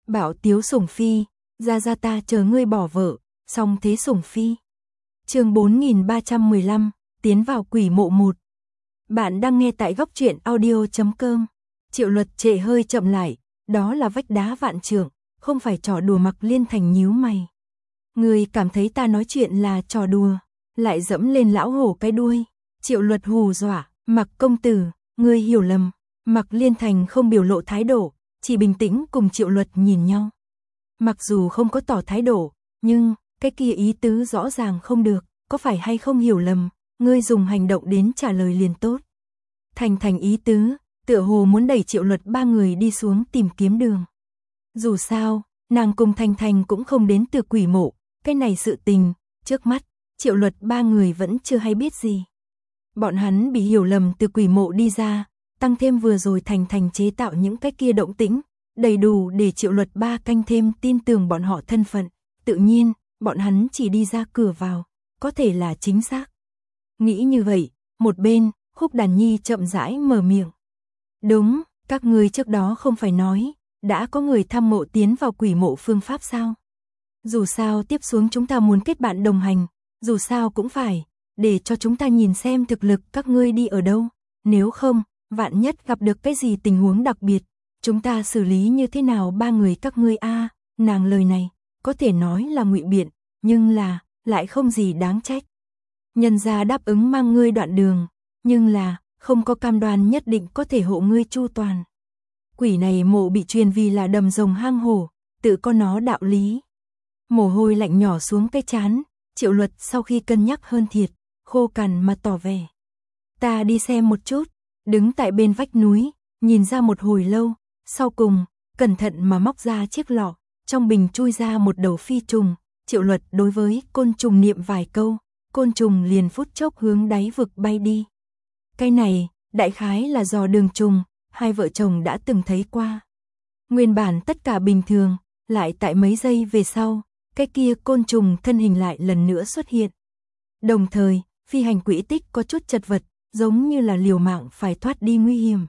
Bảo Tiếu Sủng Phi, ra ta chờ ngươi bỏ vợ, xong thế Sủng Phi. Chương 4315, tiến vào quỷ mộ 1. Bạn đang nghe tại góc truyện audio.com. Triệu Luật trệ hơi chậm lại, đó là vách đá vạn trượng, không phải trò đùa. Mặc Liên Thành nhíu mày. Ngươi cảm thấy ta nói chuyện là trò đùa, lại dẫm lên lão hổ cái đuôi. Triệu Luật hù dọa, Mặc công tử, ngươi hiểu lầm. Mặc Liên Thành không biểu lộ thái độ, chỉ bình tĩnh cùng Triệu Luật nhìn nhau. Mặc dù không có tỏ thái độ, nhưng cái kia ý tứ rõ ràng không được, có phải hay không hiểu lầm, ngươi dùng hành động đến trả lời liền tốt. Thành ý tứ, tựa hồ muốn đẩy Triệu Luật ba người đi xuống tìm kiếm đường. Dù sao, nàng cùng Thành cũng không đến từ quỷ mộ, cái này sự tình, trước mắt, Triệu Luật ba người vẫn chưa hay biết gì. Bọn hắn bị hiểu lầm từ quỷ mộ đi ra, tăng thêm vừa rồi Thành chế tạo những cái kia động tĩnh, đầy đủ để Triệu Luật ba canh thêm tin tưởng bọn họ thân phận, tự nhiên, bọn hắn chỉ đi ra cửa vào, có thể là chính xác. Nghĩ như vậy, một bên, Khúc Đàn Nhi chậm rãi mở miệng. Đúng, các ngươi trước đó không phải nói, đã có người thăm mộ tiến vào quỷ mộ phương pháp sao? Dù sao tiếp xuống chúng ta muốn kết bạn đồng hành, dù sao cũng phải, để cho chúng ta nhìn xem thực lực các ngươi đi ở đâu, nếu không, vạn nhất gặp được cái gì tình huống đặc biệt, chúng ta xử lý như thế nào ba người các ngươi a? Nàng lời này, có thể nói là ngụy biện, nhưng là, lại không gì đáng trách. Nhân gia đáp ứng mang ngươi đoạn đường, nhưng là, không có cam đoan nhất định có thể hộ ngươi chu toàn. Quỷ này mộ bị truyền vì là đầm rồng hang hổ, tự có nó đạo lý. Mồ hôi lạnh nhỏ xuống cái trán, Triệu Luật sau khi cân nhắc hơn thiệt, khô cằn mà tỏ vẻ. Ta đi xem một chút, đứng tại bên vách núi, nhìn ra một hồi lâu, sau cùng, cẩn thận mà móc ra chiếc lọ, trong bình chui ra một đầu phi trùng, Triệu Luật đối với côn trùng niệm vài câu, côn trùng liền phút chốc hướng đáy vực bay đi. Cái này, đại khái là giò đường trùng, hai vợ chồng đã từng thấy qua. Nguyên bản tất cả bình thường, lại tại mấy giây về sau, cái kia côn trùng thân hình lại lần nữa xuất hiện. Đồng thời, phi hành quỹ tích có chút chật vật, giống như là liều mạng phải thoát đi nguy hiểm.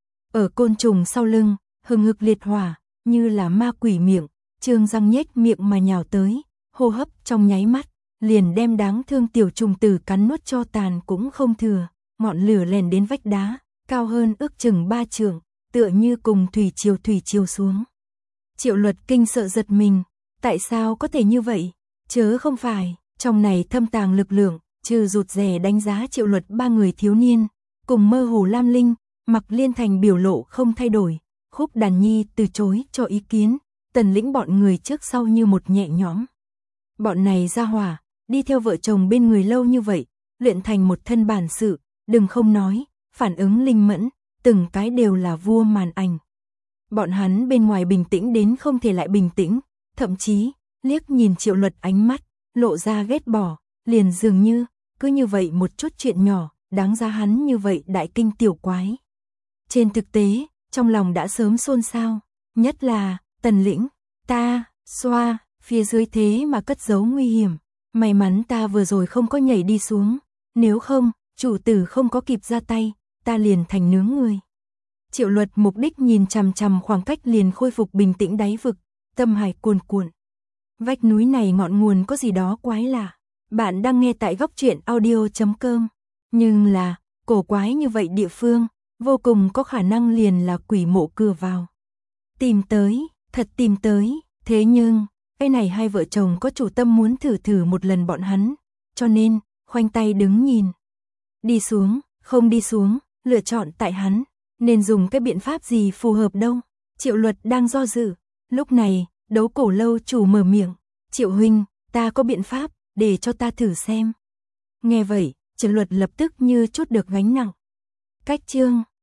Ở côn trùng sau lưng, hừng hực liệt hỏa, như là ma quỷ miệng, trương răng nhếch miệng mà nhào tới, hô hấp trong nháy mắt, liền đem đáng thương tiểu trùng tử cắn nuốt cho tàn cũng không thừa, ngọn lửa lèn đến vách đá, cao hơn ước chừng 3 trượng, tựa như cùng thủy triều xuống. Triệu Luật kinh sợ giật mình, tại sao có thể như vậy? Chớ không phải, trong này thâm tàng lực lượng, trừ rụt rè đánh giá Triệu Luật ba người thiếu niên, cùng mơ hồ Lam Linh, Mặc Liên Thành biểu lộ không thay đổi, Khúc Đàn Nhi từ chối cho ý kiến, Tần Lĩnh bọn người trước sau như một nhẹ nhõm. Bọn này ra hỏa, đi theo vợ chồng bên người lâu như vậy, luyện thành một thân bản sự, đừng không nói, phản ứng linh mẫn, từng cái đều là vua màn ảnh. Bọn hắn bên ngoài bình tĩnh đến không thể lại bình tĩnh, thậm chí, liếc nhìn Triệu Luật ánh mắt, lộ ra ghét bỏ, liền dường như, cứ như vậy một chút chuyện nhỏ, đáng giá hắn như vậy đại kinh tiểu quái. Trên thực tế, trong lòng đã sớm xôn xao, nhất là, Tần Lĩnh, ta, xoa, phía dưới thế mà cất giấu nguy hiểm, may mắn ta vừa rồi không có nhảy đi xuống, nếu không, chủ tử không có kịp ra tay, ta liền thành nướng người. Triệu Luật mục đích nhìn chằm chằm khoảng cách liền khôi phục bình tĩnh đáy vực, tâm hải cuồn cuộn. Vách núi này ngọn nguồn có gì đó quái lạ. Bạn đang nghe tại góc truyện audio.com. Nhưng là, cổ quái như vậy địa phương, vô cùng có khả năng liền là quỷ mộ cửa vào. Tìm tới, thật tìm tới, thế nhưng, cái này hai vợ chồng có chủ tâm muốn thử một lần bọn hắn, cho nên, khoanh tay đứng nhìn. Đi xuống, không đi xuống, lựa chọn tại hắn, nên dùng cái biện pháp gì phù hợp đâu. Triệu Luật đang do dự, lúc này, Đấu Cổ Lâu chủ mở miệng, Triệu huynh, ta có biện pháp, để cho ta thử xem. Nghe vậy, Triệu Luật lập tức như chút được gánh nặng. Cách chương